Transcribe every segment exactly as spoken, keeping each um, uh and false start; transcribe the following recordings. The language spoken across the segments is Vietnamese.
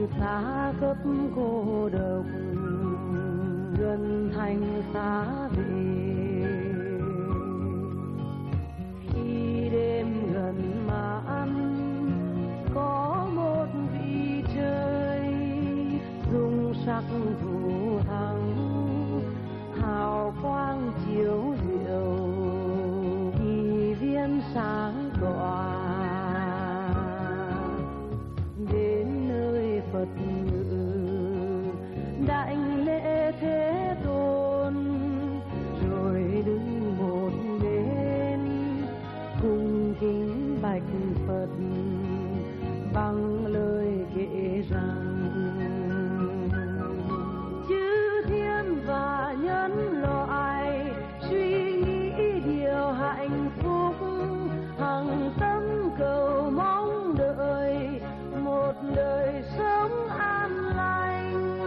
xa khắp cô độc gần thành xa về. Khi đêm gần mãn có một vị trời dung sắc thủ thắng, hào quang chiếu diệu kỳ viên sáng tỏa. Đến nơi Phật ngự đảnh lễ Thế Tôn, rồi đứng một bên cung kính bạch Phật bằng lời kể rằng chư thiên và nhân loại suy nghĩ điều hạnh phúc, hằng tâm cầu mong đợi một đời sống an lành.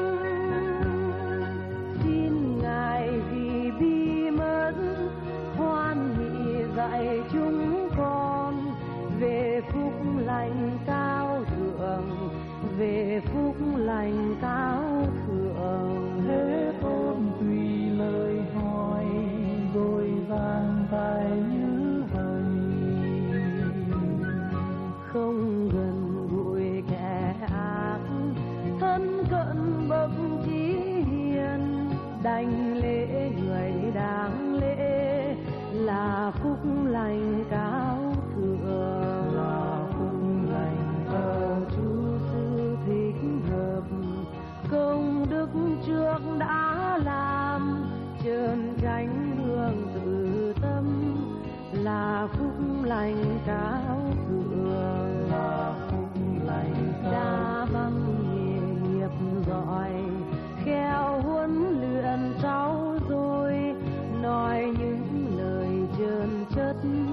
Xin Ngài vì bi mẫn hoan hỷ dạy chúng con về phúc lành cao thượng, về phúc lành cao thượng. Thế Tôn tùy lời hỏi rồi vang tai như vậy, không gần gũi kẻ ác, thân cận bậc trí hiền, đảnh lễ người đáng lễ là phúc lành cao thượng. là phúc lành cao Chúa sư thích hợp công đức trước đã làm, trơn tránh hương tự tâm là phúc lành cao thượng. là phúc lành cao Đã bằng nghề nghiệp giỏi, khéo huấn luyện cháu rồi, nói những lời trơn chất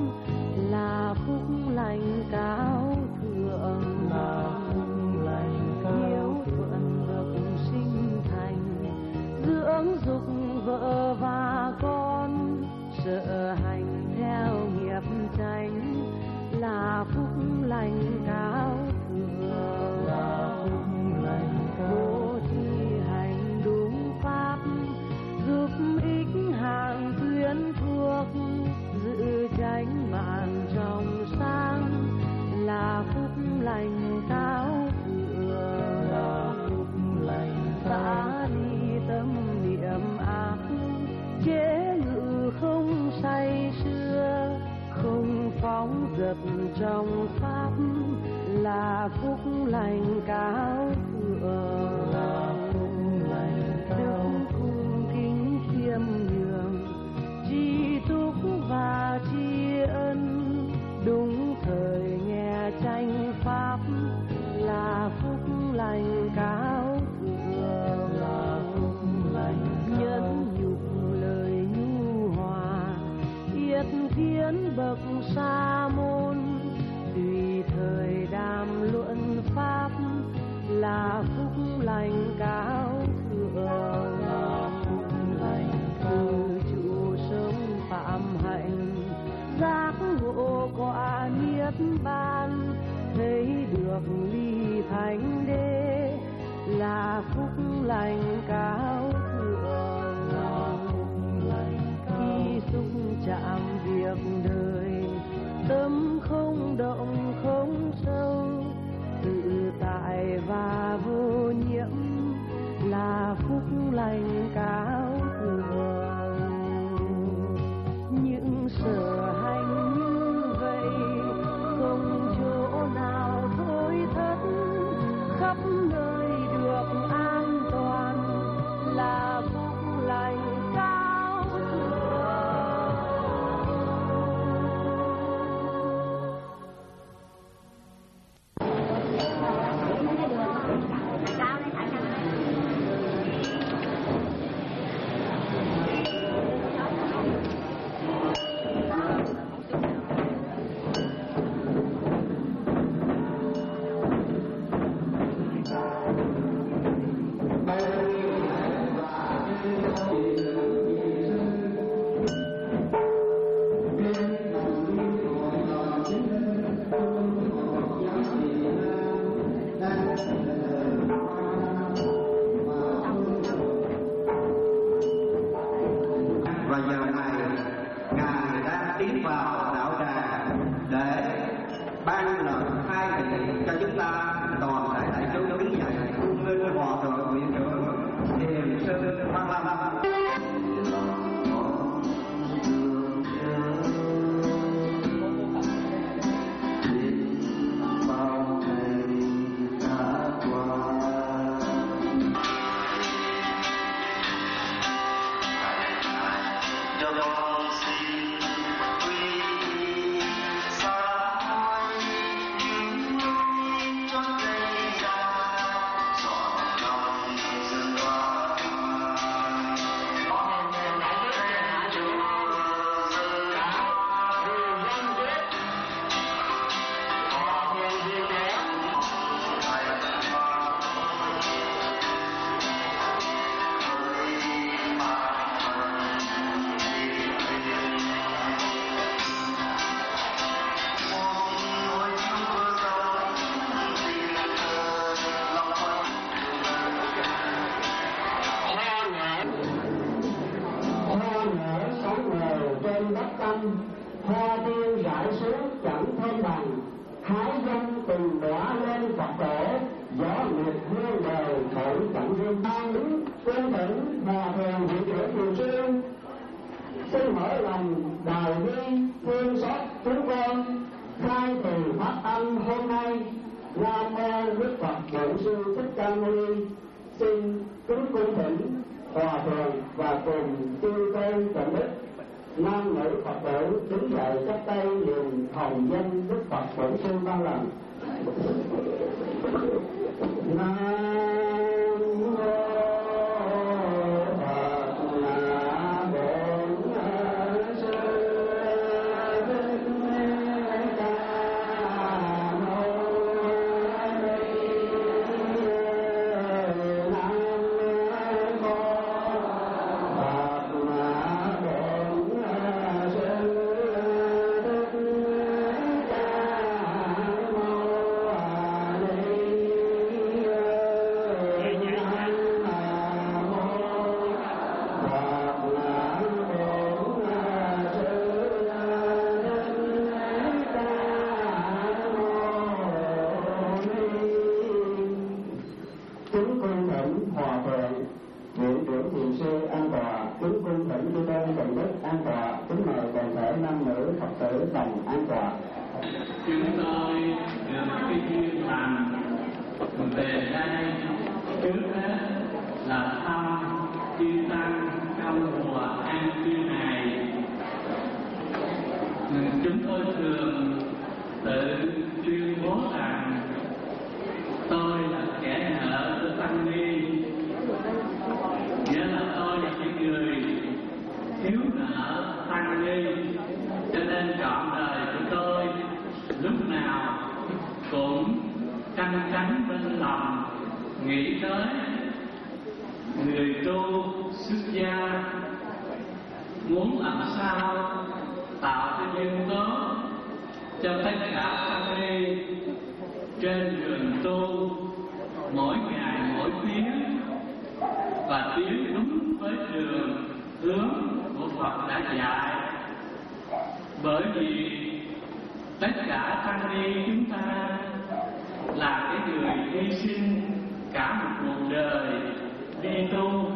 là phúc lành cao thượng. là phúc lành Hiếu cao thuận bậc sinh thành, dưỡng dục vợ và con, sợ hành theo nghiệp chánh là phúc lành cao thượng. là phúc lành cao Bố thí hành đúng pháp, giúp ích hàng tuyến thuộc, giữ chánh mạng trong sáng là phúc lành cao thượng. là phúc lành cao Xả đi tâm niệm ác, chế ngự không say sưa, không phóng dật trong pháp là phúc lành cao thượng. là phúc lành cao Đức cung kính khiêm nhường, tri túc và tri ân, đúng thời nghe chánh pháp là phúc lành cao thượng. là phúc lành cao Nhẫn nhục lời nhu hòa, yết kiến bậc sa môn, tùy thời đàm luận pháp là phúc lành cao thượng. là phúc lành cao Từ trụ sống phạm hạnh, giác ngộ quả niết bàn, thấy được ly thánh đế là phúc lành cao thượng. là phúc lành cao Khi xúc chạm việc đời, tâm không động không sâu, tự tại và vô nhiễm là phúc lành cao thượng. Những sở hành như vậy không chỗ nào thôi thất, khắp nơi được an toàn là phúc lành cao thượng. lên bằng hái dân từng đóa lên Phật tổ, gió nguyệt hương đời thổi cảnh dương ban đứng quân thỉnh hòa thượng vị trưởng Thường Xuyên xin mở lòng đào vi thương xót chúng con khai từ phát âm hôm nay. Nam mô Đức Phật Bổn Sư Thích Ca Mâu Ni. Xin kính cung thỉnh hòa thượng và cùng chư tôn trọng đức nam nữ Phật tử đứng dậy chắp tay niệm hồng danh Đức Phật Bổn Sư ba lần. Nam mô chúng tôi được cái duyên lành về đây trước hết là thăm chư tăng trong mùa an cư này. Chúng tôi thường tự tuyên bố rằng tôi là kẻ nợ của tăng ni, nghĩa là tôi là cái người thiếu nợ tăng ni, cho nên trọn đời của tôi lúc nào cũng canh cánh bên lòng nghĩ tới người tu xuất gia muốn làm sao tạo cái duyên tốt cho tất cả tăng ni trên đường tu mỗi ngày mỗi tiếng và tiến đúng với đường hướng của Phật đã dạy. Bởi vì tất cả tăng ni chúng ta là cái người hy sinh cả một cuộc đời đi tu.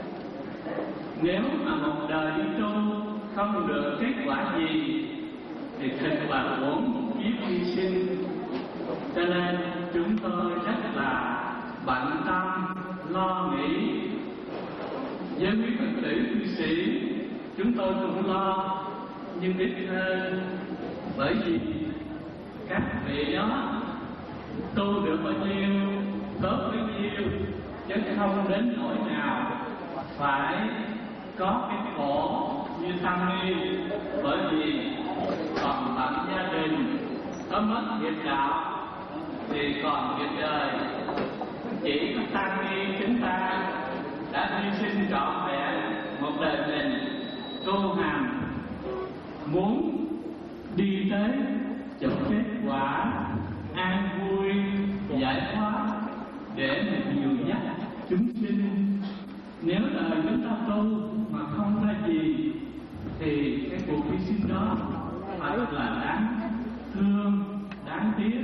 Nếu mà một đời đi tu không được kết quả gì thì thật là uổng một kiếp hy sinh. Cho nên chúng tôi rất là bận tâm lo nghĩ. Với quý Phật tử cư sĩ chúng tôi cũng lo, nhưng ít hơn, bởi vì các vị đó tu được bao nhiêu tốt bấy nhiêu, chứ không đến nỗi nào phải có cái khổ như tăng ni. Bởi vì còn bận gia đình, có mất nghiệp đạo thì còn nghiệp đời. Chỉ có tăng ni chúng ta đã hy sinh trọn vẹn một đời mình tu hành, muốn đi tới chỗ kết quả an vui giải thoát để mà dìu dắt chúng sinh. Nếu đời chúng ta tu mà không ra gì thì cái cuộc hy sinh đó phải là đáng thương, đáng tiếc.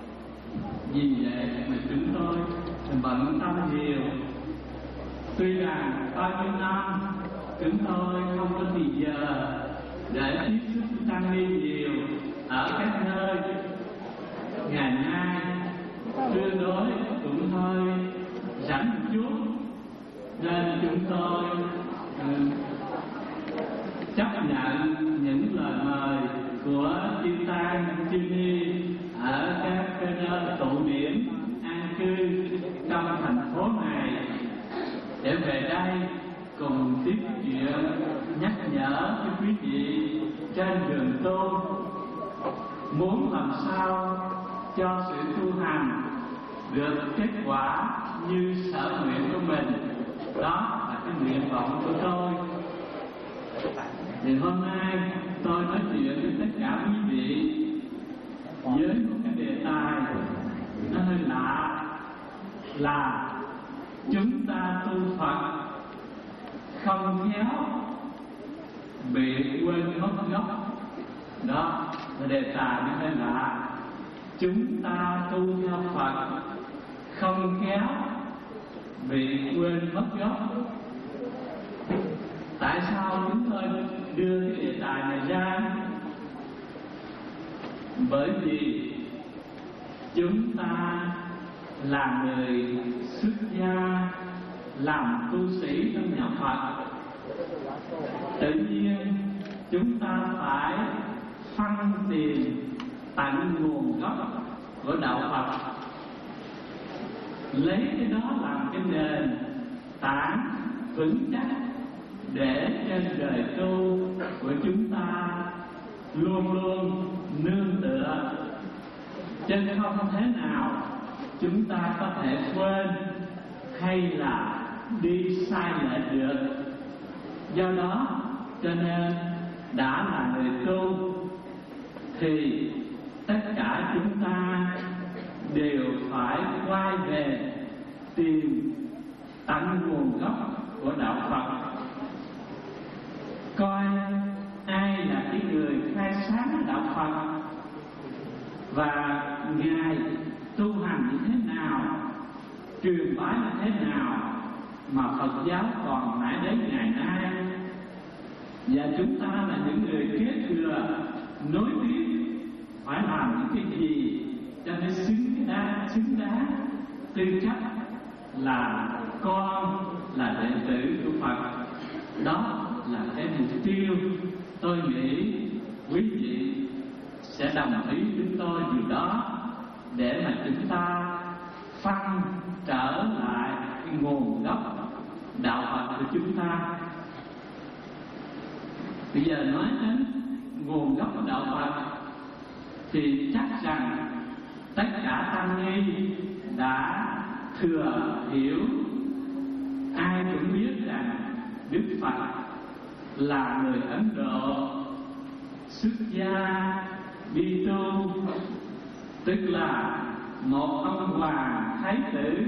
Vì vậy mà chúng tôi bận tâm nhiều. Tuy rằng bao nhiêu năm chúng tôi không có thời giờ để tiếp xúc tăng ni nhiều ở các nơi, ngày nay tương đối cũng hơi rảnh một chút, nên chúng tôi um, chấp nhận những lời mời của chư tăng chư ni ở các nơi tụ điểm an cư trong thành phố này để về đây cùng tiếp chuyện nhắc nhở cho quý vị trên đường tu, muốn làm sao cho sự tu hành được kết quả như sở nguyện của mình. Đó là cái nguyện vọng của tôi. Thì hôm nay tôi nói chuyện với tất cả quý vị với một cái đề tài nó hơi lạ, là chúng ta tu Phật không khéo bị quên mất gốc. Đó là đề tài như thế là chúng ta tu theo Phật không khéo bị quên mất gốc. Tại sao chúng tôi đưa cái đề tài này ra? Bởi vì chúng ta là người xuất gia, làm tu sĩ trong nhà Phật, tự nhiên chúng ta phải phân tìm tận nguồn gốc của đạo Phật, lấy cái đó làm cái nền tảng vững chắc để trên đời tu của chúng ta luôn luôn nương tựa, chứ không thế nào chúng ta có thể quên hay là đi sai lệch được. Do đó cho nên đã là người tu thì tất cả chúng ta đều phải quay về tìm tận nguồn gốc của đạo Phật, coi ai là cái người khai sáng đạo Phật và Ngài tu hành như thế nào, truyền bá như thế nào mà Phật giáo còn mãi đến ngày nay. Và chúng ta là những người kế thừa nối tiếp phải làm những cái gì cho nên xứng đáng xứng đáng tư cách là con, là đệ tử của Phật. Đó là cái mục tiêu tôi nghĩ quý vị sẽ đồng ý với tôi điều đó, để mà chúng ta phân trở lại cái nguồn gốc đạo Phật của chúng ta. Bây giờ nói đến nguồn gốc của đạo Phật thì chắc rằng tất cả tăng ni đã thừa hiểu, ai cũng biết rằng Đức Phật là người Ấn Độ xuất gia đi tu, tức là một ông hoàng thái tử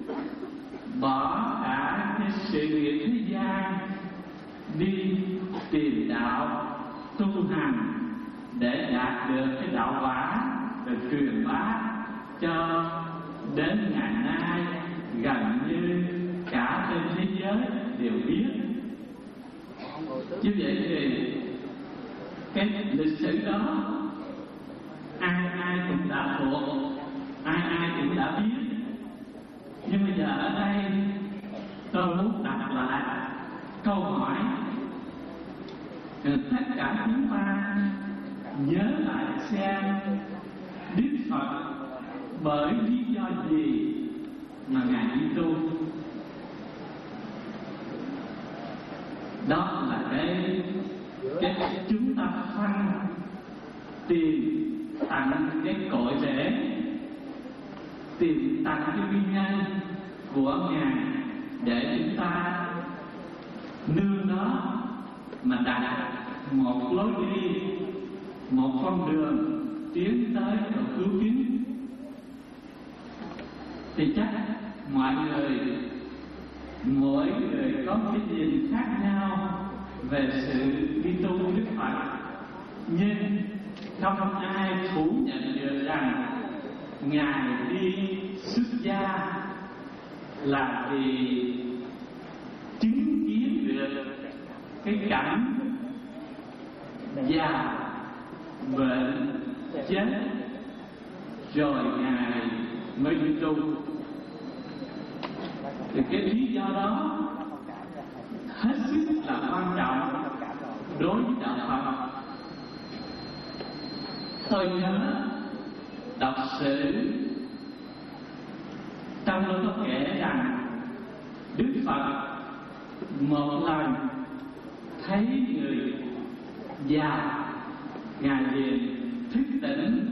bỏ cả cái sự nghiệp thế gian đi tìm đạo tu hành để đạt được cái đạo quả, được truyền bá cho đến ngày nay gần như cả trên thế giới đều biết. Như vậy thì cái lịch sử đó ai ai cũng đã thuộc, ai ai cũng đã biết. Nhưng bây giờ ở đây tôi muốn đặt lại câu hỏi, tất cả chúng ta nhớ lại xem Đức Phật bởi lý do gì mà Ngài đi tu. Đó là cái cái chúng ta phân tìm tận cái cội rễ, tìm tận cái nguyên nhân của Ngài để chúng ta nương đó mà đặt một lối đi, một con đường tiến tới độ cứu kính. Thì chắc mọi người mỗi người có cái nhìn khác nhau về sự đi tu Đức Phật, nhưng không ai phủ nhận được rằng Ngài đi xuất gia là vì chứng kiến được cái cảnh già bệnh chết, rồi Ngài mới đi tu. Thì cái lý do đó hết sức là quan trọng đối với đạo Phật. Tôi nhớ đọc sử trong đó có kể rằng Đức Phật một lần thấy người già, Ngài liền thức tỉnh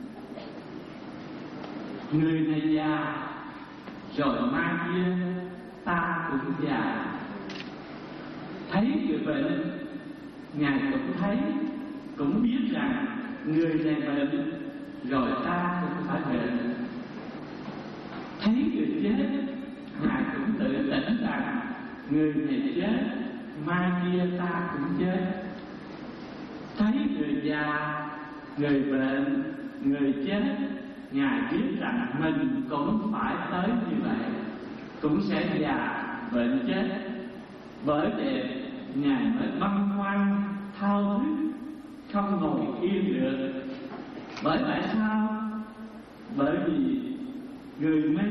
người này già rồi mai kia ta cũng già. Thấy người bệnh, Ngài cũng thấy, cũng biết rằng người này bệnh rồi ta cũng phải bệnh. Thấy người chết, Ngài cũng tự tỉnh rằng người này chết, mai kia ta cũng chết. thấy người già, người bệnh, người chết, Ngài biết rằng mình cũng phải tới như vậy, cũng sẽ già, bệnh, chết. Bởi vậy Ngài mới băn khoăn, thao thức, không ngồi yên được. Bởi tại sao? Bởi vì người mê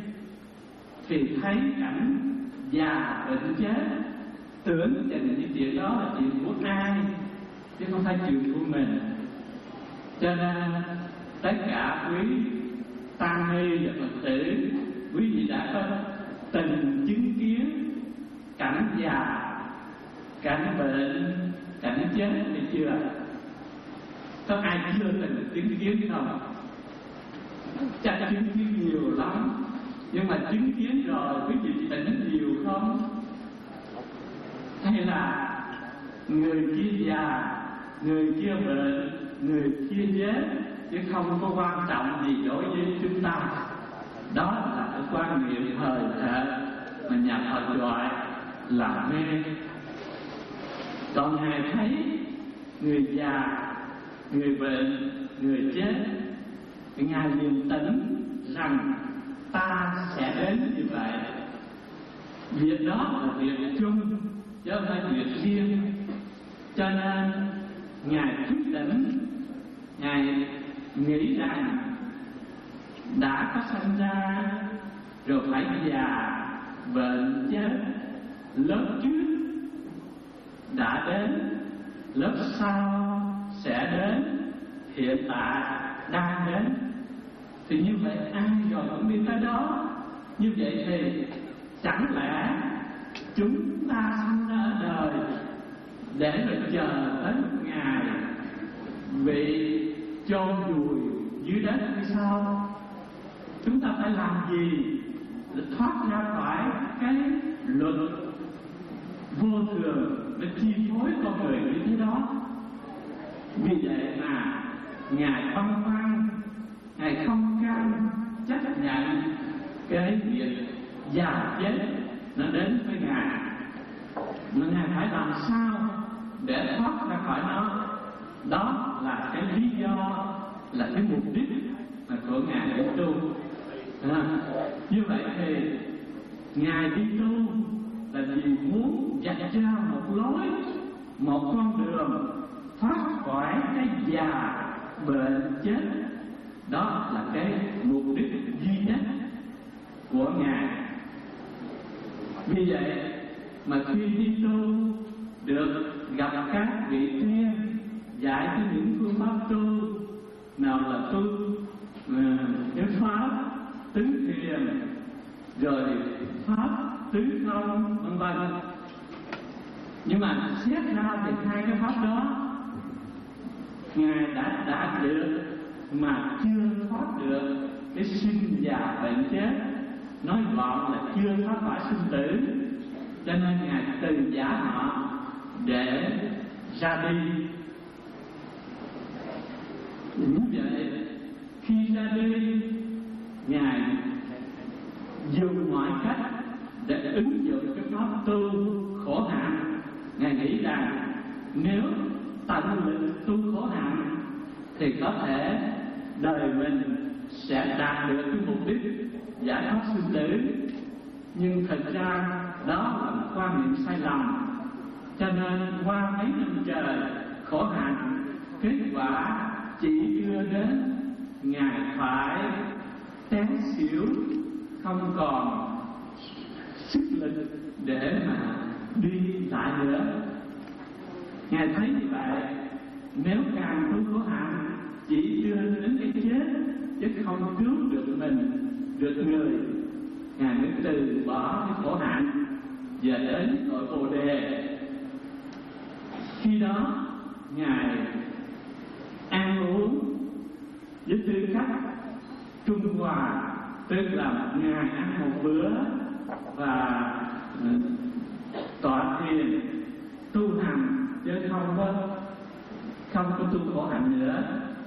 thì thấy cảnh già, bệnh, chết, tưởng chừng những chuyện đó là chuyện của ai, chứ không phải chuyện của mình. Cho nên tất cả quý tăng ni và Phật tử, quý vị đã có từng chứng kiến cảnh già, cảnh bệnh, cảnh chết hay chưa? Có ai chưa từng chứng kiến không? Chắc chứng kiến nhiều lắm. Nhưng mà chứng kiến rồi quý vị tỉnh nhiều không? Hay là người kia già, người kia bệnh, người kia chết, chứ không có quan trọng gì đối với chúng ta. Đó là cái quan niệm thời thệ mà nhà Phật gọi là mê. Còn Ngài thấy người già, người bệnh, người chết, Ngài điềm tĩnh rằng ta sẽ đến như vậy. Việc đó là việc chung, chứ không phải việc riêng. Cho nên Ngài quyết định, Ngài nghĩ rằng đã có sanh ra rồi phải già, bệnh, chết. Lớp trước đã đến, lớp sau sẽ đến, hiện tại đang đến. Thì như vậy ai rồi cũng đi tới đó. Như vậy thì chẳng lẽ chúng ta sinh ra đời để rồi chờ tới một ngày bị chôn vùi dưới đất hay sao? Chúng ta phải làm gì để thoát ra khỏi cái luật vô thường để chi phối con người như thế đó? Vì vậy mà Ngài băn khoăn, Ngài không cam chấp nhận cái việc già chết nó đến với Ngài, mà Ngài phải làm sao để thoát ra khỏi nó. Đó là cái lý do, là cái mục đích mà của Ngài để tu. À, như vậy thì Ngài đi tu là vì muốn dạy ra một lối, một con đường thoát khỏi cái già, bệnh, chết. Đó là cái mục đích duy nhất của Ngài. Vì vậy mà khi đi tu được gặp các vị tiên dạy cho những phương pháp tu, nào là tu cái uh, pháp tứ thiền, rồi pháp tứ không, vân vân. Nhưng mà xét ra thì hai cái pháp đó Ngài đã đạt được mà chưa thoát được cái sinh già bệnh chết. Nói gọn là chưa thoát khỏi sinh tử. Cho nên Ngài từ giả họ để ra đi. Như vậy khi ra đi, Ngài dùng mọi cách để ứng dụng cái pháp tu khổ hạnh. Ngài nghĩ rằng nếu tận lực tu khổ hạnh thì có thể đời mình sẽ đạt được cái mục đích giải thoát sinh tử. Nhưng thật ra đó là một quan niệm sai lầm. Cho nên qua mấy năm trời khổ hạnh, kết quả chỉ đưa đến Ngài phải té xỉu, không còn sức lực để mà đi lại nữa. Ngài thấy như vậy, nếu càng tu khổ hạnh chỉ đưa đến cái chết chứ không cứu được mình, được người, Ngài mới từ bỏ cái khổ hạnh và đến cội Bồ Đề. Khi đó Ngài ăn uống với tư cách trung hòa, tức là Ngài ăn một bữa và tọa thiền tu hành, chứ không có không có tu khổ hạnh nữa.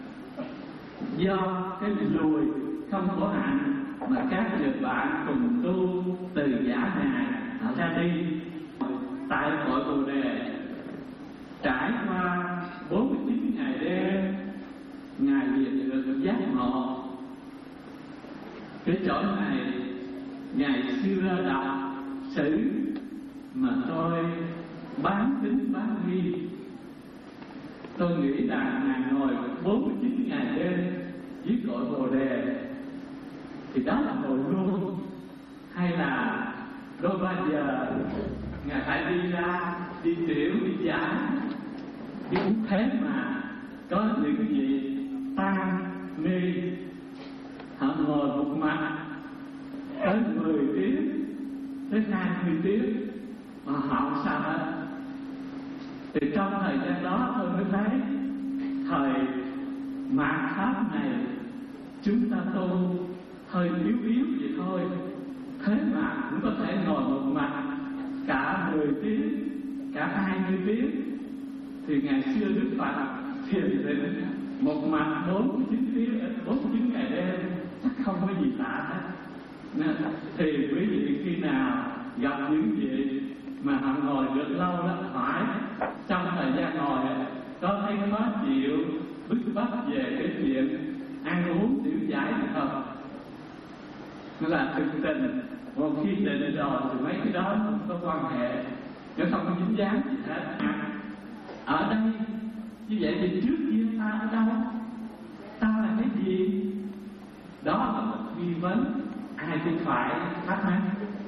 Do cái lùi không khổ hạnh mà các người bạn cùng tu từ giả Ngài họ ra đi tại cội Bồ Đề, trải qua bốn mươi chín ngày đêm Ngài liền được giác ngộ. Cái chỗ này ngày xưa đọc sử mà tôi bán tính bán nghi, tôi nghĩ rằng Ngài ngồi bốn mươi chín ngày đêm dưới cội Bồ Đề thì đó là ngồi luôn, hay là đôi ba giờ Ngài phải đi ra đi tiểu đi giải đi uống. Thế mà có những cái gì tan ni họ ngồi một mặt tới mười tiếng tới hai mươi tiếng mà họ không sao hết. Thì trong thời gian đó tôi mới thấy thời mạt Pháp này chúng ta tu hơi yếu yếu vậy thôi, thế mà cũng có thể ngồi một mặt cả mười tiếng cả hai mươi tiếng. Thì ngày xưa Đức Phật thiền định một mặt bốn mươi chín tiếng bốn mươi chín ngày đêm chắc không có gì lạ hết. Nên thì quý vị khi nào gặp những gì mà họ ngồi được lâu đó, hỏi trong thời gian ngồi có thấy khó chịu bức bách về cái chuyện ăn uống tiểu giải hay không? Nó là thực tình. Một khi định rồi thì mấy cái đó không có quan hệ, nó không có dính dáng gì hết. Ở đây như vậy thì trước kia ta ở đâu? Ta là cái gì? Đó là một nghi vấn ai cũng phải thắc mắc.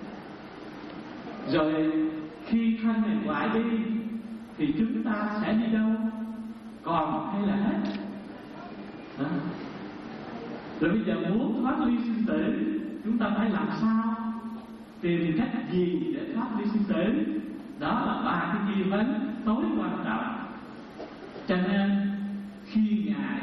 Rồi khi thân này ngoại đi thì chúng ta sẽ đi đâu? Còn hay là hết? Đó. Rồi bây giờ muốn thoát ly sinh tử, chúng ta phải làm sao? Tìm cách gì để thoát ly sinh tử? Đó là ba cái nghi vấn tối quan trọng. Cho nên khi Ngài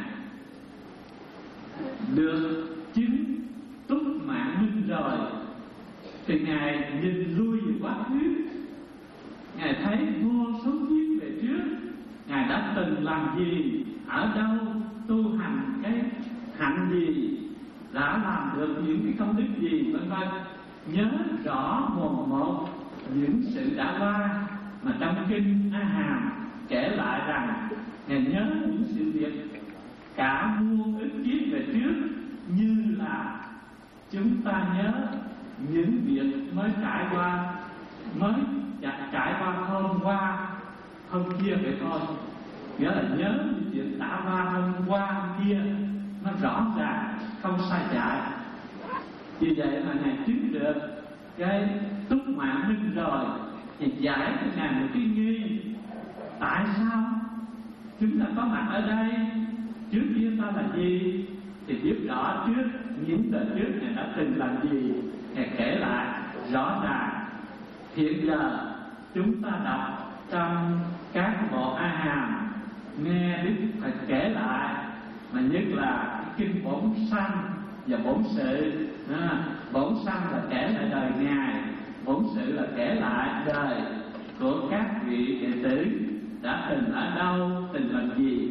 được chứng túc mạng minh rồi thì Ngài nhìn lui về quá khứ, Ngài thấy vô số kiếp về trước Ngài đã từng làm gì, ở đâu, tu hành cái hạnh gì, đã làm được những cái công đức gì, vân vân. Nhớ rõ một một những sự đã qua mà trong kinh A Hàm kể lại rằng Ngài nhớ những sự việc cả muôn ức kiếp về trước, như là chúng ta nhớ những việc mới trải qua, mới trải qua hôm qua, hôm kia vậy thôi. Nghĩa là nhớ những chuyện đã qua hôm qua, hôm kia, nó rõ ràng, không sai chạy. Vì vậy mà Ngài chứng được cái túc mạng minh rồi, thì giải cho Ngài một cái nghi. Tại sao chúng ta có mặt ở đây? Trước kia ta là gì? Thì biết rõ trước những đời trước Ngài đã từng làm gì, Ngài kể lại rõ ràng. Hiện giờ chúng ta đọc trong các bộ A Hàm, nghe Đức Phật kể lại, mà nhất là kinh Bổn Sanh và Bổn Sự. À, Bổn Sanh là kể lại đời Ngài, Bổn Sự là kể lại đời của các vị đệ tử đã từng ở đâu, từng làm gì.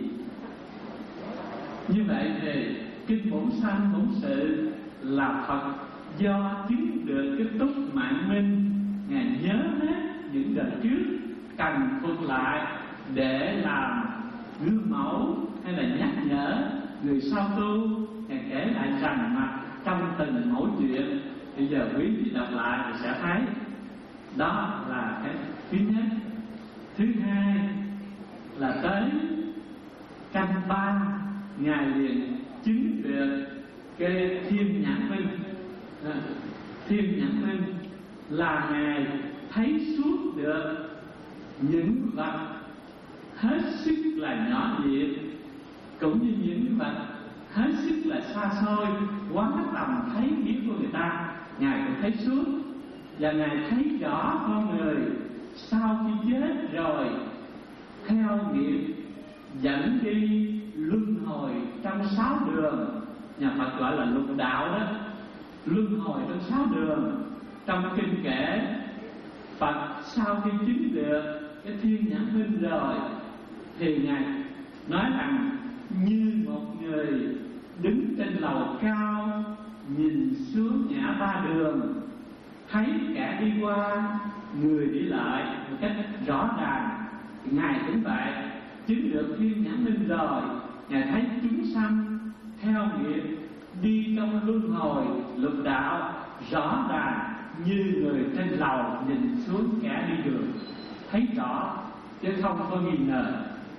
Như vậy thì kinh Bổn Sanh, Bổn Sự là Phật do chứng được cái túc mạng minh, Ngài nhớ hết những đời trước, cần phục lại để làm gương mẫu hay là nhắc nhở người sau tu. Ngài kể lại rằng mà trong từng mỗi chuyện, bây giờ quý vị đọc lại thì sẽ thấy. Đó là cái thứ nhất. Thứ hai là tới canh ba, Ngài liền chứng được cái thiên nhãn minh. À, thiên nhãn minh là Ngài thấy suốt được những vật hết sức là nhỏ nhiệm, cũng như những vật hết sức là xa xôi, quá tầm thấy biết của người ta, Ngài cũng thấy suốt. Và Ngài thấy rõ con người sau khi chết rồi theo nghiệp dẫn đi luân hồi trong sáu đường. Nhà Phật gọi là lục đạo đó, luân hồi trong sáu đường. Trong kinh kể Phật sau khi chứng được cái thiên nhãn minh rồi thì Ngài nói rằng như một người đứng trên lầu cao nhìn xuống ngã ba đường, thấy kẻ đi qua, người đi lại một cách rõ ràng. Ngài cũng vậy, chứng được thiên nhãn minh rồi, ngài thấy chúng sanh theo nghiệp đi trong luân hồi lục đạo rõ ràng như người trên lầu nhìn xuống kẻ đi đường, thấy rõ chứ không có nghi ngờ.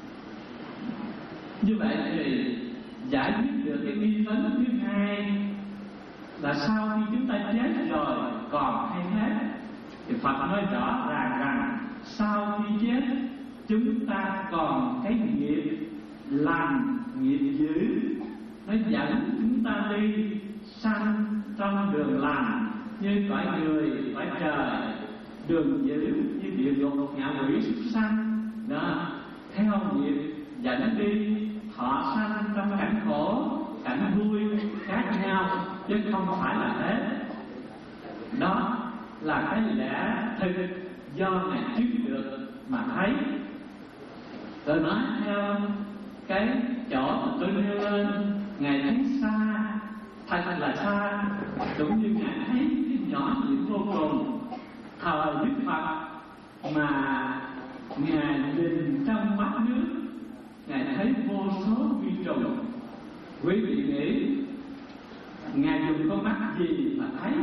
Như vậy thì giải quyết được cái nghi vấn thứ hai là sau khi chúng ta chết rồi còn hay thế, thì Phật nói rõ ràng rằng sau khi chết chúng ta còn cái nghiệp lành nghiệp dữ, nó dẫn chúng ta đi sanh trong đường lành như cõi người cõi trời, đường dữ như địa ngục ngạ quỷ súc sanh đó, theo nghiệp dẫn đi thọ sanh trong cảnh khổ cảnh vui khác nhau chứ không phải là thế. Đó là cái lẽ thực do ngài chứng được mà thấy. Tôi nói theo cái chỗ mà tôi nêu lên, ngài thấy xa, thật là xa, cũng như ngài thấy cái nhỏ nhịp vô cùng. Thời Đức Phật mà ngài nhìn trong mắt nước, ngài thấy vô số vi trùng. Quý vị nghĩ ngài dùng con mắt gì mà thấy?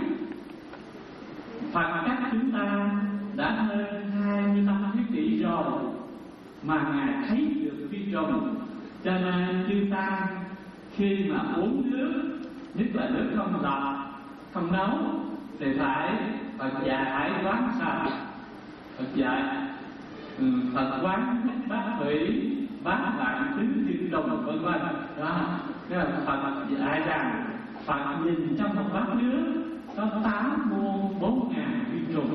Phật cách chúng ta đã hơn hai mươi năm thế kỷ rồi mà ngài thấy được vi trùng. Cho nên chúng ta khi mà uống nước, nhất là nước không lọc, không nấu, thì phải Phật dạy phải quán sao? Phật dạy Phật quán bát thủy, bát vạn tứ thiên đồng vân vân. Đó, nên là Phật dạy rằng Phật nhìn trong một bát nước có tám muôn bốn ngàn vi trùng.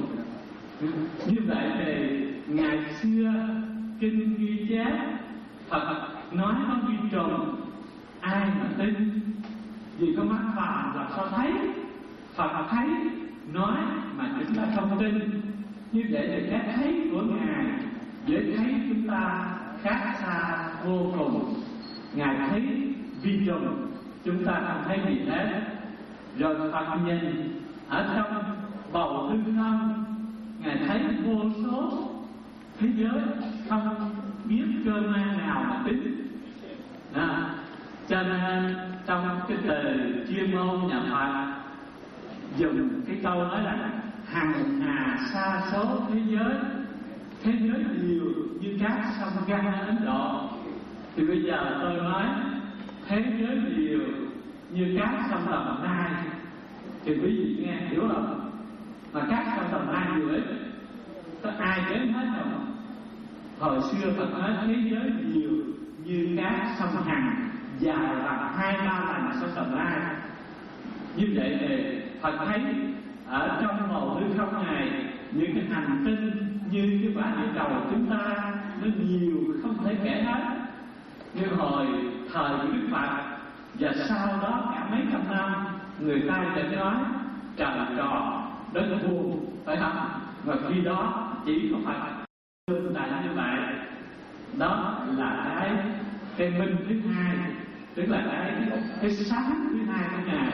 Như vậy thì ngày xưa kinh ghi chép Phật nói có vi trùng, ai mà tin? Vì có mắt phàm làm sao thấy? Phật thấy nói mà chúng ta không tin. Như vậy thì cái thấy của ngài với thấy chúng ta khác xa vô cùng. Ngài thấy vi trùng, chúng ta không thấy gì hết. Rồi Phật nhìn ở trong bầu tư không, ngài thấy vô số thế giới không biết cơ man nào mà tính. Đó. Cho nên trong cái từ chuyên môn nhà Phật dùng cái câu nói là hằng hà sa số thế giới, thế giới nhiều như các sông Gan ở Ấn Độ. Thì bây giờ tôi nói thế giới nhiều như các sông Đồng Nai, thì quý vị nghe hiểu không? Mà các sông Đồng Nai nhiều ấy, có ai đến hết không? Hồi xưa Phật nói thế giới nhiều như các sông Hằng, dài bằng hai ba lần sông Đồng Nai. Như vậy thì Phật thấy ở trong bầu hư không này những cái hành tinh như cái quả địa cầu chúng ta nó nhiều không thể kể hết. Như hồi thời của Đức Phật và sau đó cả mấy trăm năm, người ta sẽ nói trời tròn đất vuông, phải không? Và khi đó chỉ có Phật tương tại như vậy. Đó là cái cái minh thứ hai, tức là cái cái sáng thứ hai của ngài.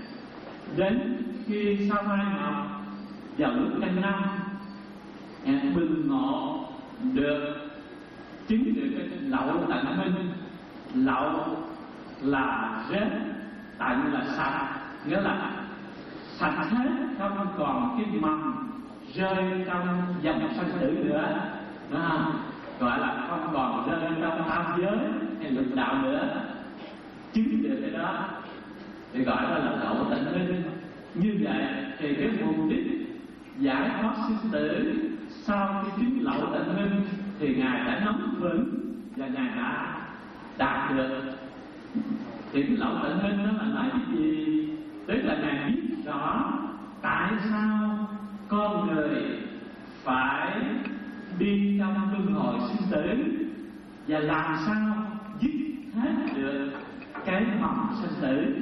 Đến khi sau hai ngọc vào lúc canh năm, ngài bừng ngộ được chứng được cái lậu tận minh. Lậu là rết, tận là sạch, nghĩa là sạch hết, không còn cái mầm rơi trong dòng sanh tử nữa. Đó, gọi là không còn rơi trong tam giới hay lục đạo nữa. Chứng được cái đó thì gọi đó là lậu tận minh. Như vậy thì cái mục đích giải thoát sinh tử sau khi chứng lậu tận minh thì ngài đã nắm vững và ngài đã đạt được. Thì cái lậu tận minh đó là nói cái gì? Tức là ngài biết rõ tại sao con người phải đi trong luân hồi sinh tử và làm sao dứt hết được cái mầm sinh tử.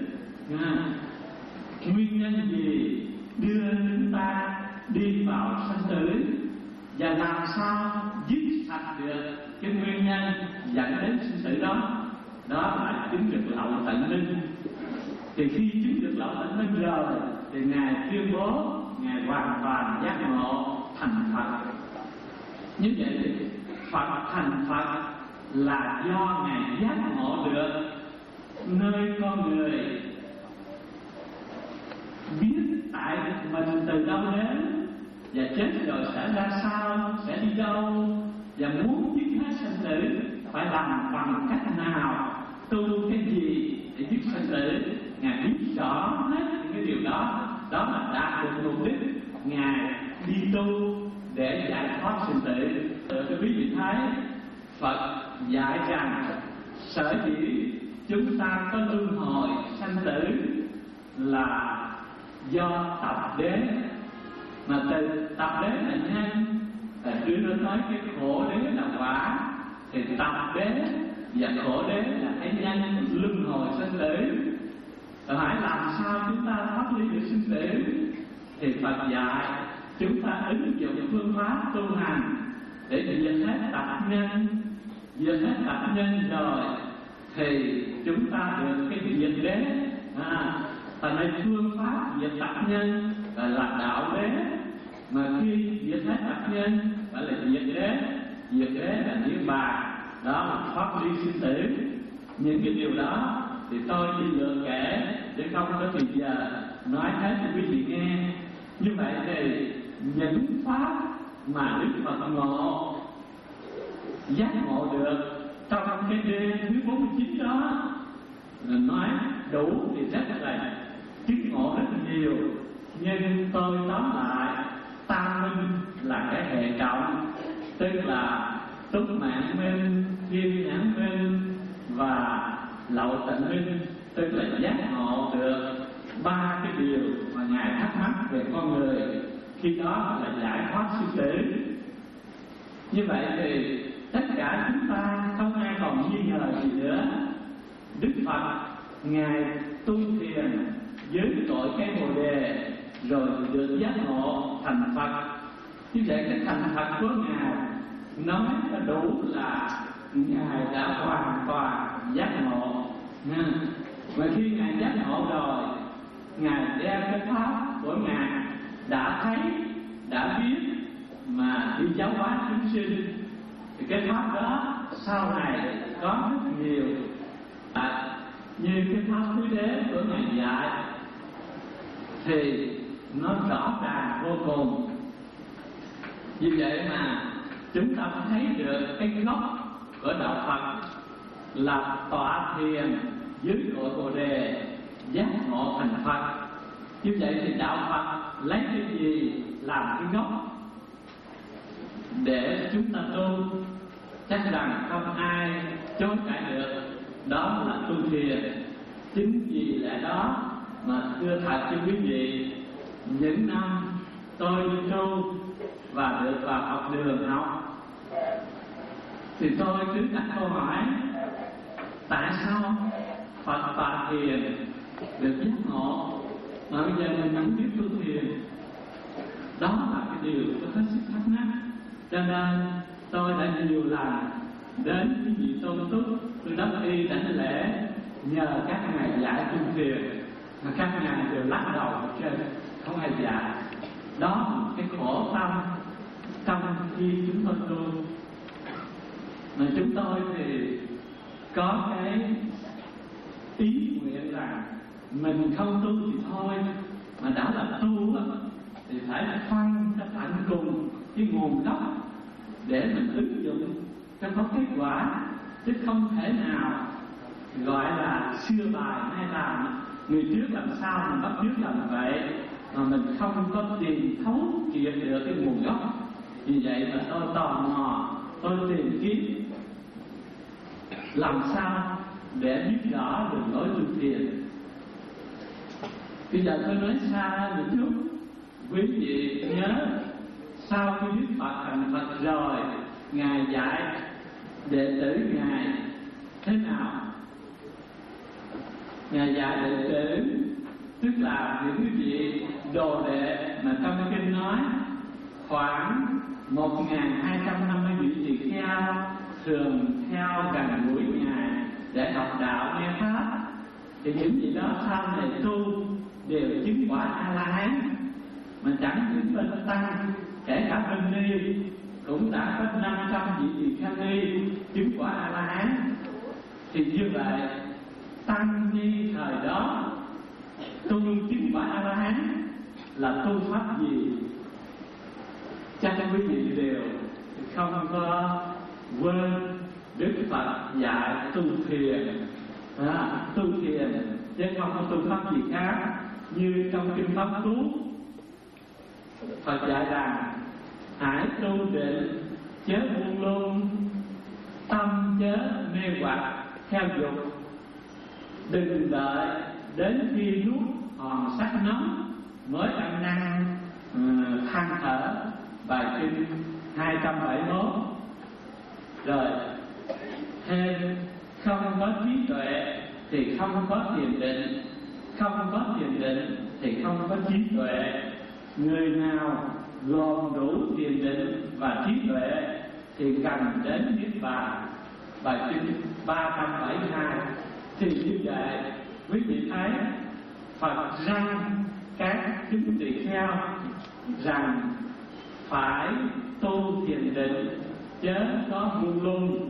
Nguyên nhân gì đưa chúng ta đi vào sinh tử và làm sao dứt sạch được cái nguyên nhân dẫn đến sinh tử đó? Đó là chứng được lậu tận minh. Thì khi chứng được lậu tận minh rồi thì ngài tuyên bố ngài hoàn toàn giác ngộ thành Phật. Như vậy thì Phật thành Phật là do Ngài giác ngộ được nơi con người biết tại mình từ đâu đến và chết rồi sẽ ra sao, sẽ đi đâu, và muốn dứt hết sanh tử phải làm bằng cách nào, tu cái gì để dứt sanh tử. Ngài biết rõ hết những cái điều đó. Đó là đạt được mục đích Ngài đi tu để giải thoát sinh tử. Thưa quý vị thấy, Phật dạy rằng sở dĩ chúng ta có luân hồi sanh tử là do tập đế, mà từ tập đế là nhân, và đưa nó nói cái khổ đế là quả, thì tập đế và khổ đế là cái nhân luân hồi sanh tử. Rồi hỏi làm sao chúng ta thoát ly được sinh tử? Thì Phật dạy chúng ta ứng dụng phương pháp tu hành để diệt hết tập nhân. Diệt hết tập nhân rồi thì chúng ta được cái diệt đế. À, tại nên phương pháp diệt tập nhân gọi là đạo đế, mà khi diệt hết tập nhân gọi là diệt đế. Diệt đế là niết bàn, đó là thoát ly sinh tử. Những cái điều đó thì tôi chỉ lựa kể để không có thời giờ nói hết cho quý vị nghe. Như vậy thì những pháp mà Đức Phật ngộ giác ngộ được trong cái đêm thứ bốn mươi chín đó, là nói đủ thì rất là chứng ngộ rất nhiều. Nhưng tôi tóm lại, tam minh là cái hệ trọng, tức là túc mạng minh, thiên nhãn minh và lậu tịnh minh, tức là giác ngộ được ba cái điều mà Ngài thắc mắc về con người, khi đó là giải thoát sinh tử. Như vậy thì tất cả chúng ta không ai còn nghi ngờ gì nữa. Đức Phật Ngài tu thiền dưới cội cây Bồ Đề rồi được giác ngộ thành Phật. Như vậy cái thành Phật của Ngài nói là đủ là Ngài đã hoàn toàn giác ngộ. Mà khi Ngài giác ngộ rồi, Ngài đem cái pháp của Ngài đã thấy, đã biết mà đi giáo hóa chúng sinh. Thì cái pháp đó sau này có rất nhiều, à, như cái pháp tứ đế của Ngài dạy thì nó rõ ràng vô cùng. Vì vậy mà chúng ta thấy được cái gốc của đạo Phật là tọa thiền dưới cội Bồ Đề, giác ngộ thành Phật. Như vậy thì đạo Phật lấy cái gì làm cái gốc để chúng ta tu? Chắc rằng không ai chối cãi được, đó là tu thiền. Chính vì lẽ đó mà thưa thật cho quý vị, những năm tôi đi tu và được vào học đường học, thì tôi cứ đặt câu hỏi: tại sao Phật tọa thiền được giác ngộ mà bây giờ mình không biết tu thiền? Đó là cái điều tôi hết sức thắc mắc. Cho nên tôi đã nhiều lần đến quý vị Tôn Túc, tôi đắp y đảnh lễ nhờ các ngài dạy tu thiền, mà các ngài đều lắc đầu hết trơn, không ai dạy. Đó là cái khổ tâm trong khi chúng tôi tu. Mà chúng tôi thì có cái ý nguyện rằng mình không tu thì thôi, mà đã là tu thì phải phân cho tận cùng cái nguồn gốc để mình ứng dụng cho có kết quả, chứ không thể nào gọi là xưa bài nay làm, người trước làm sao mình bắt chước làm vậy, mà mình không có tìm thấu triệt được cái nguồn gốc. Vì vậy mà tôi tò mò, tôi tìm kiếm làm sao để biết rõ đường lối tu thiền. Bây giờ tôi nói xa một chút, quý vị nhớ sau khi Đức Phật thành Phật rồi, Ngài dạy đệ tử Ngài thế nào? Ngài dạy đệ tử tức là những quý vị đồ đệ mà trong kinh nói khoảng một nghìn hai trăm năm mươi vị tỳ kheo thường theo gần gũi Ngài để học đạo nghe pháp. Thì những gì đó sau này tu đều chứng quả A La Hán, mà chẳng những bên tăng kể cả bên ni cũng đã có năm trăm vị tỳ kheo ni chứng quả A La Hán. Thì như vậy tăng ni thời đó tu chứng quả A La Hán là tu pháp gì? Chắc quý vị đều không có quên Đức Phật dạy tu thiền, à, tu thiền chứ không có tu pháp gì khác. Như trong kinh Pháp Cú, Phật dạy rằng hãy tu định chớ buông lung, tâm chớ mê hoặc theo dục, đừng đợi đến khi nuốt hòn sắt nóng mới ăn năn uh, than thở. Bài kinh hai trăm bảy mươi mốt. Rồi thêm không có trí tuệ thì không có thiền định, không có thiền định thì không có trí tuệ. Người nào gồm đủ thiền định và trí tuệ thì cần đến niết bàn. Bài kinh ba trăm bảy mươi hai. Thì như vậy quý vị thấy Phật răng các chúng tỳ kheo rằng phải tu thiền định chớ có buông lung,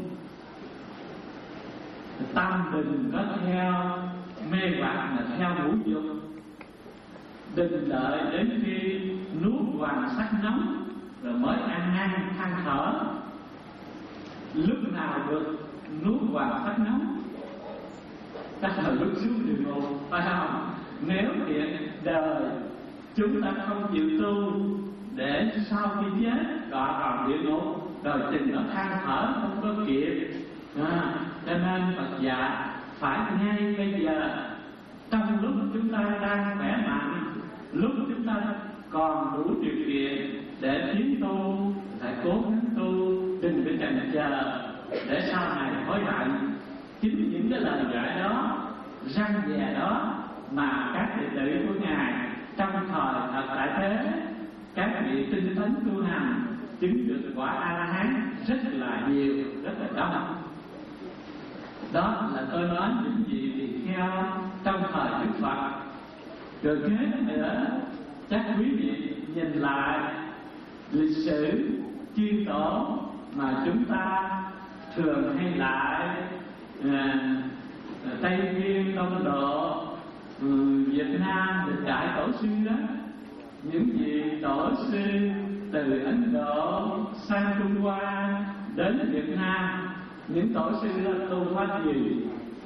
tâm đừng có theo mê hoặc mà theo ngũ dục, đừng đợi đến khi nuốt hoàng sắc nóng rồi mới ăn năn than thở. Lúc nào được nuốt hoàng sắc nóng? Chắc là lúc xuống địa ngục, phải không? Nếu hiện đời chúng ta không chịu tu để sau khi chết đọa vào địa ngục, rồi chừng nó than thở không có kịp. À, cho nên Phật dạy phải ngay bây giờ, trong lúc chúng ta đang khỏe mạnh, lúc chúng ta còn đủ điều kiện để tiến tu, phải cố gắng tu, đừng phải chần chờ để sau này hối hận. Chính những cái lời dạy đó, răn dè đó mà các đệ tử của Ngài trong thời thật tại thế, các vị tinh tấn tu hành chứng được quả A La Hán rất là nhiều, rất là đông. Đó là tôi nói những gì tỳ kheo trong thời Đức Phật. Rồi kế nữa, chắc quý vị nhìn lại lịch sử chư tổ mà chúng ta thường hay lại à, Tây Nguyên, Đông Độ, ừ, Việt Nam được đại tổ sư đó. Những vị tổ sư từ Ấn Độ sang Trung Hoa đến Việt Nam, những tổ sư đó tu pháp gì?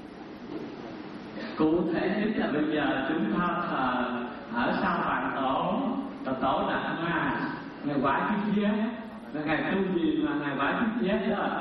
Cụ thể nhất là bây giờ chúng ta thờ ở sau bàn tổ là tổ Đạt Ma, Ngài Quả Chiếc Giác. Là Ngài tu gì mà Ngài Quả Chiếc Giác đó?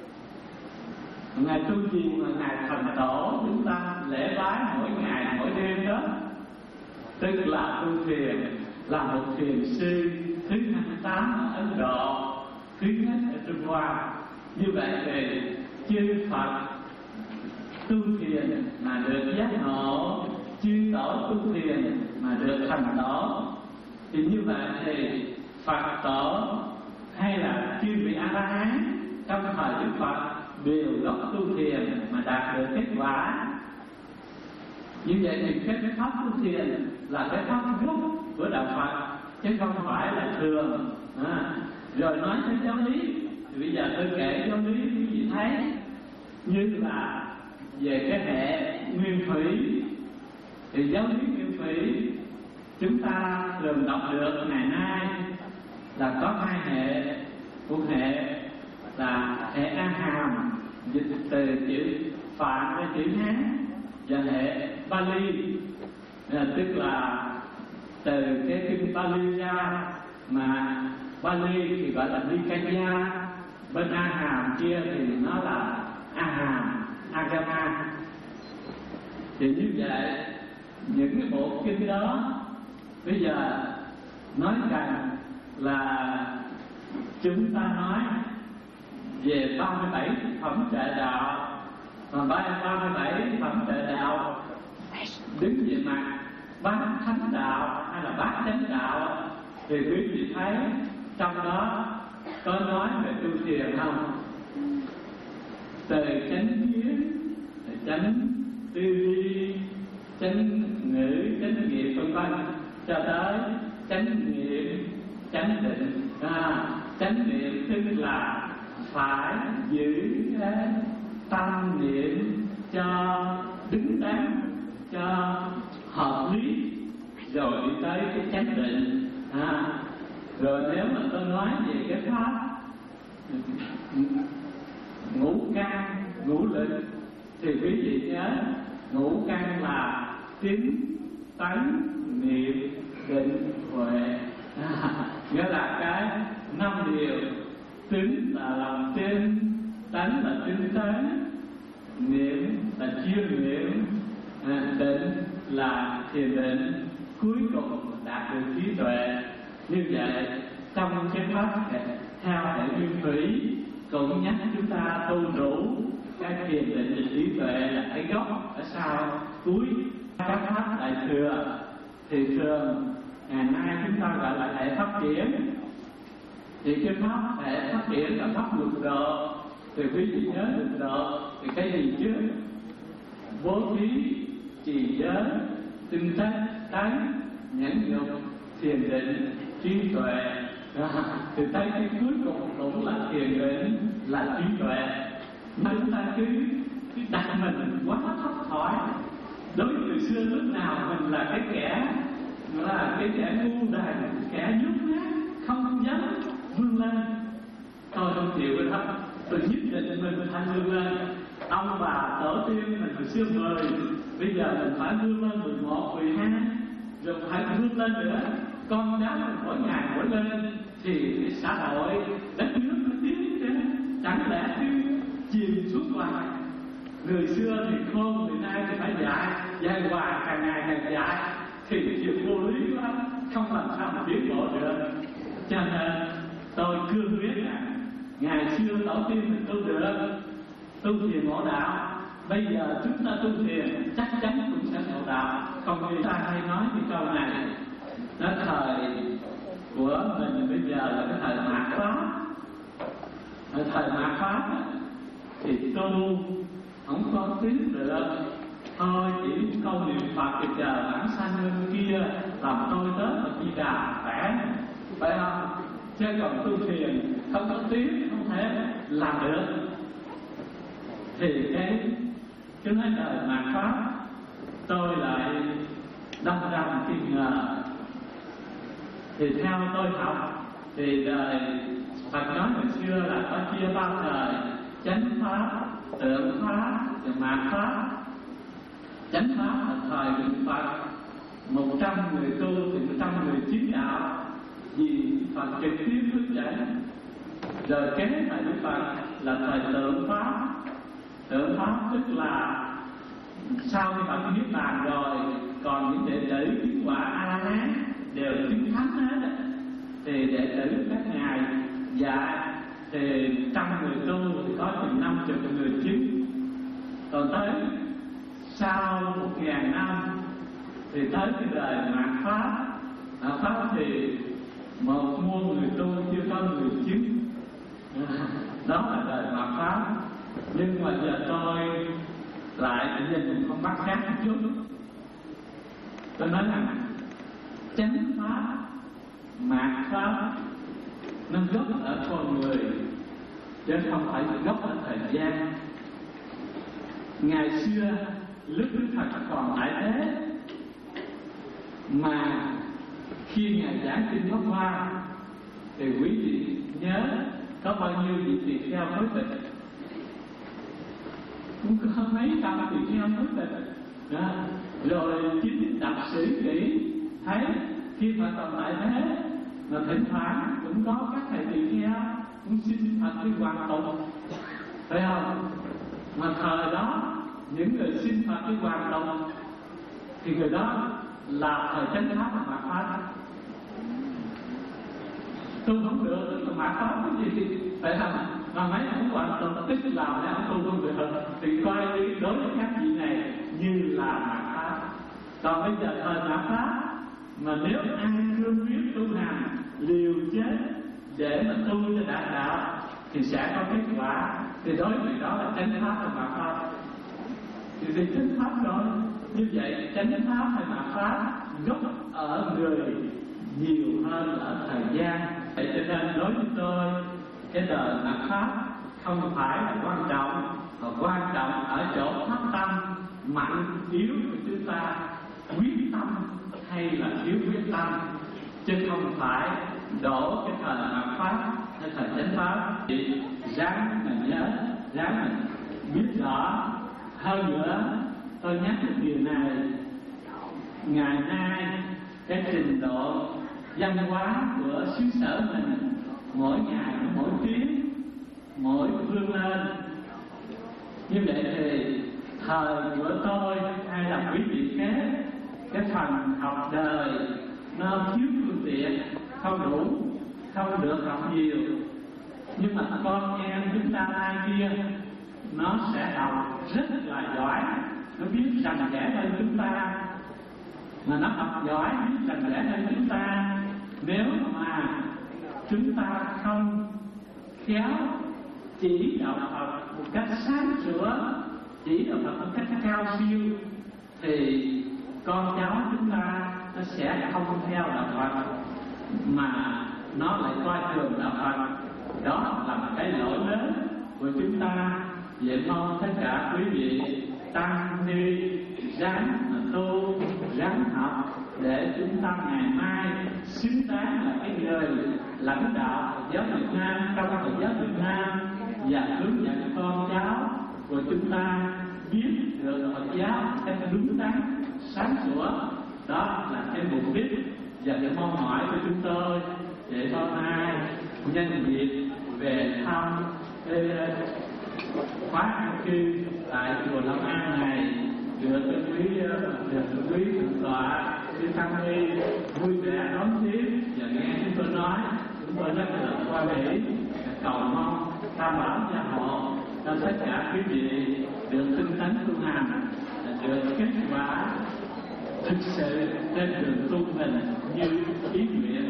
Ngài tu gì mà Ngài Thành Tổ chúng ta lễ bái mỗi ngày mỗi đêm đó? Tức là tu thiền, là một thiền sư thứ hai mươi tám ở Ấn Độ, thứ nhất ở Trung Hoa. Như vậy thì chư Phật tu thiền mà được giác ngộ, chư tổ tu thiền mà được thành tổ. Thì như vậy thì Phật tổ hay là chư vị A La Hán trong thời Đức Phật đều gốc tu thiền mà đạt được kết quả. Như vậy thì cái pháp tu thiền là cái pháp gốc của đạo Phật, chứ không phải là thường. À, rồi nói tới giáo lý thì bây giờ tôi kể giáo lý quý vị thấy, như là về cái hệ nguyên thủy. Thì giáo lý nguyên thủy chúng ta thường đọc được ngày nay là có hai hệ. Một hệ là hệ A Hàm, dịch từ chữ Phạn đến chữ Hán, và hệ Pali, tức là từ cái kinh Pali ra, mà Pali thì gọi là Nikaya, bên A Hàm kia thì nó là A Hàm, Agama. Thì như vậy những cái bộ kinh đó bây giờ nói rằng là chúng ta nói về ba mươi bảy phẩm trợ đạo, mà ba mươi bảy phẩm trợ đạo đứng về mặt bát thánh đạo hay là bát chánh đạo, thì quý vị thấy trong đó có nói về tu thiền không? Từ chánh kiến, chánh tư duy, chánh ngữ, chánh nghiệp vân vân cho tới chánh niệm, chánh định, à, chánh niệm tức là phải giữ cái tâm niệm cho đứng đắn, cho hợp lý, rồi đi tới cái chánh định. À, rồi nếu mà tôi nói về cái pháp ngũ căn ngũ lực thì quý vị nhớ ngũ căn là tín tánh niệm định huệ. À, nghĩa là cái năm điều. Tín là lòng tin, tánh là tinh tấn, niệm là chiêm nghiệm, à, định là thiền định, cuối cùng đạt được trí tuệ. Như vậy trong cái pháp theo hệ nguyên thủy cũng nhắc chúng ta tu đủ cái thiền định và trí tuệ là cái gốc ở sau cuối các pháp đại thừa. Thì thường ngày nay chúng ta gọi là hệ phát triển. Thì cái pháp hệ phát triển là pháp lục độ. Thì quý vị nhớ lục độ thì cái gì chứ? Bố thí, trì giới, tinh tấn, tánh, nhẫn nhục, thiền định, trí tuệ. Thì thấy cái cuối cùng cũng là thiền định, là trí tuệ. Mà chúng ta cứ, cứ đặt mình quá thấp thỏi. Đối với người xưa lúc nào mình là cái kẻ là cái kẻ ngu đần, kẻ nhút nhát, không dám vươn lên. Tôi không chịu cái đó, tôi nhất định mình thành vươn lên. Ông bà tổ tiên mình hồi xưa mười, bây giờ mình phải vươn lên mười một, mười hai, rồi phải vươn lên nữa. Con cháu mình mỗi ngày mỗi lên thì cái xã hội đất nước nó tiến chứ, chẳng lẽ cứ chìm xuống hoài. Người xưa thì khôn, người nay thì phải dạy, dạy hoài càng ngày càng dạy thì chuyện vô lý quá, không làm sao mà tiến bộ được. Cho nên tôi cương quyết rằng ngày xưa tổ tiên mình tu được, tu thiền ngộ đạo, bây giờ chúng ta tu thiền chắc chắn cũng sẽ ngộ đạo. Không người ta hay nói cái câu này, nó thời của mình bây giờ là cái thời mạt Pháp. Ở thời mạt Pháp thì tu không có tiếng được, thôi chỉ câu niệm Phật thì chờ bản sanh bên kia làm tôi tới mà chi đà khỏe, phải không? Chứ còn tu thiền không có tiếng không thể làm được. Thì cái cái nói đời mạt Pháp tôi lại đâm ra một nghi ngờ. Thì theo tôi học thì đời Phật nói hồi xưa là có chia ba thời: chánh pháp, tượng pháp và mạt pháp. Chánh pháp là thời Đức Phật, một trăm người tu thì một trăm người chứng đạo, vì Phật trực tiếp hướng dẫn. Rồi kế thời Đức Phật là thời tượng pháp. Tượng pháp tức là sau khi Phật niết bàn rồi, còn những đệ tử chứng quả A La Hán đều chứng thánh hết. Thì đệ tử các ngài dạy thì trăm người tu thì có chừng năm chục người chứng. Còn tới sau một ngàn năm thì tới cái đời mạt Pháp. Mạt Pháp thì một muôn người tu chưa có người chứng. Đó là đời mạt Pháp. Nhưng mà giờ tôi lại nhìn con mắt khác một chút. Tôi nói rằng chánh pháp, mạt pháp nó gốc ở con người, chứ không phải gốc ở thời gian. Ngày xưa lúc Đức Phật còn tại thế, mà khi ngài giảng kinh Pháp Hoa thì quý vị nhớ có bao nhiêu vị tỳ kheo phối tịch? Cũng có mấy trăm tỳ kheo phối tịch. Đó. Rồi chính đọc sử kỹ thấy khi Phật còn tại thế mà thỉnh thoảng cũng có các thầy tỳ kheo cũng xin Phật đi hoàn tụng, phải không? Mà thời đó những người xin Phật đi hoàn tụng thì người đó là thời chánh pháp và mạt pháp. Tu không được tức là mạt pháp cái gì, phải không? Mà mấy ông hoàn tụng tức là mấy ông tu không được thì coi đối với các vị này như là mạt pháp. Còn bây giờ thời mạt pháp mà nếu ai cương quyết tu hành liều chết để mà tu cho đạt đạo thì sẽ có kết quả. Thì đối với đó là chánh pháp và mạt pháp. Thì thì chánh pháp rồi. Như vậy chánh pháp hay mạt pháp gốc ở người nhiều hơn ở thời gian. Vậy cho nên đối với tôi, cái đời mặt pháp không phải là quan trọng, mà quan trọng ở chỗ phát tâm mạnh yếu của chúng ta, quyết tâm hay là thiếu quyết tâm, chứ không phải đổ cái thời mặt pháp hay thời chánh pháp. Thì ráng mình nhớ, ráng mình biết rõ. Hơn nữa, tôi nhắc cái điều này, ngày nay cái trình độ văn hóa của xứ sở mình mỗi ngày mỗi tiếng, mỗi vươn lên. Như vậy thì thời của tôi hay là quý vị khác, cái phần học đời nó thiếu phương tiện, không đủ, không được học nhiều. Nhưng mà con em chúng ta ai kia nó sẽ học rất là giỏi, nó biết rành rẽ hơn chúng ta, mà nó học giỏi biết rành rẽ hơn chúng ta. Nếu mà chúng ta không khéo chỉ đạo Phật một cách sáng sủa, chỉ đạo Phật một cách cao siêu, thì con cháu chúng ta nó sẽ không theo đạo Phật, mà nó lại coi thường đạo Phật. Đó là một cái lỗi lớn của chúng ta. Vậy mong tất cả quý vị tăng ni ráng mà tu, ráng học để chúng ta ngày mai xứng đáng là cái người lãnh đạo giáo Việt Nam, trong Phật giáo Việt Nam, và hướng dẫn con cháu của chúng ta biết được Phật giáo cách đúng đắn, sáng sủa. Đó là cái mục đích và cái mong mỏi của chúng tôi. Để hôm nay nhân dịp về thăm cái khóa an cư tại chùa Long An này, được quý được quý thượng tọa sư tăng ni vui vẻ đón tiếp và nghe chúng tôi nói, chúng tôi rất là hoan hỷ, cầu mong tam bảo gia hộ cho tất cả quý vị được tinh tấn tu hành, được kết quả thực sự trên đường tu mình như ý nguyện.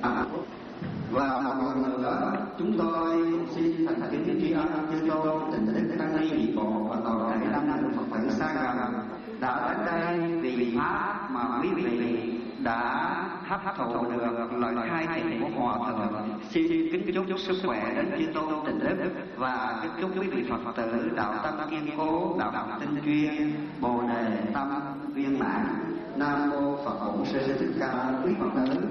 Và một lần nữa chúng tôi xin thành kính tri ân chư tôn tịnh đức tăng ni vị bộ và toàn thể nam nữ Phật tử xa gần đã đến đây vì pháp mà quý vị đã hấp thụ được lời khai thị của hòa thượng. Xin kính chúc sức khỏe đến chư tôn tịnh đức và kính chúc quý vị Phật tử đạo tâm kiên cố, đạo đạo tinh chuyên, bồ đề tâm viên mãn. Nam mô Phật Bổn Sư Thích Ca Mâu Ni Phật tử.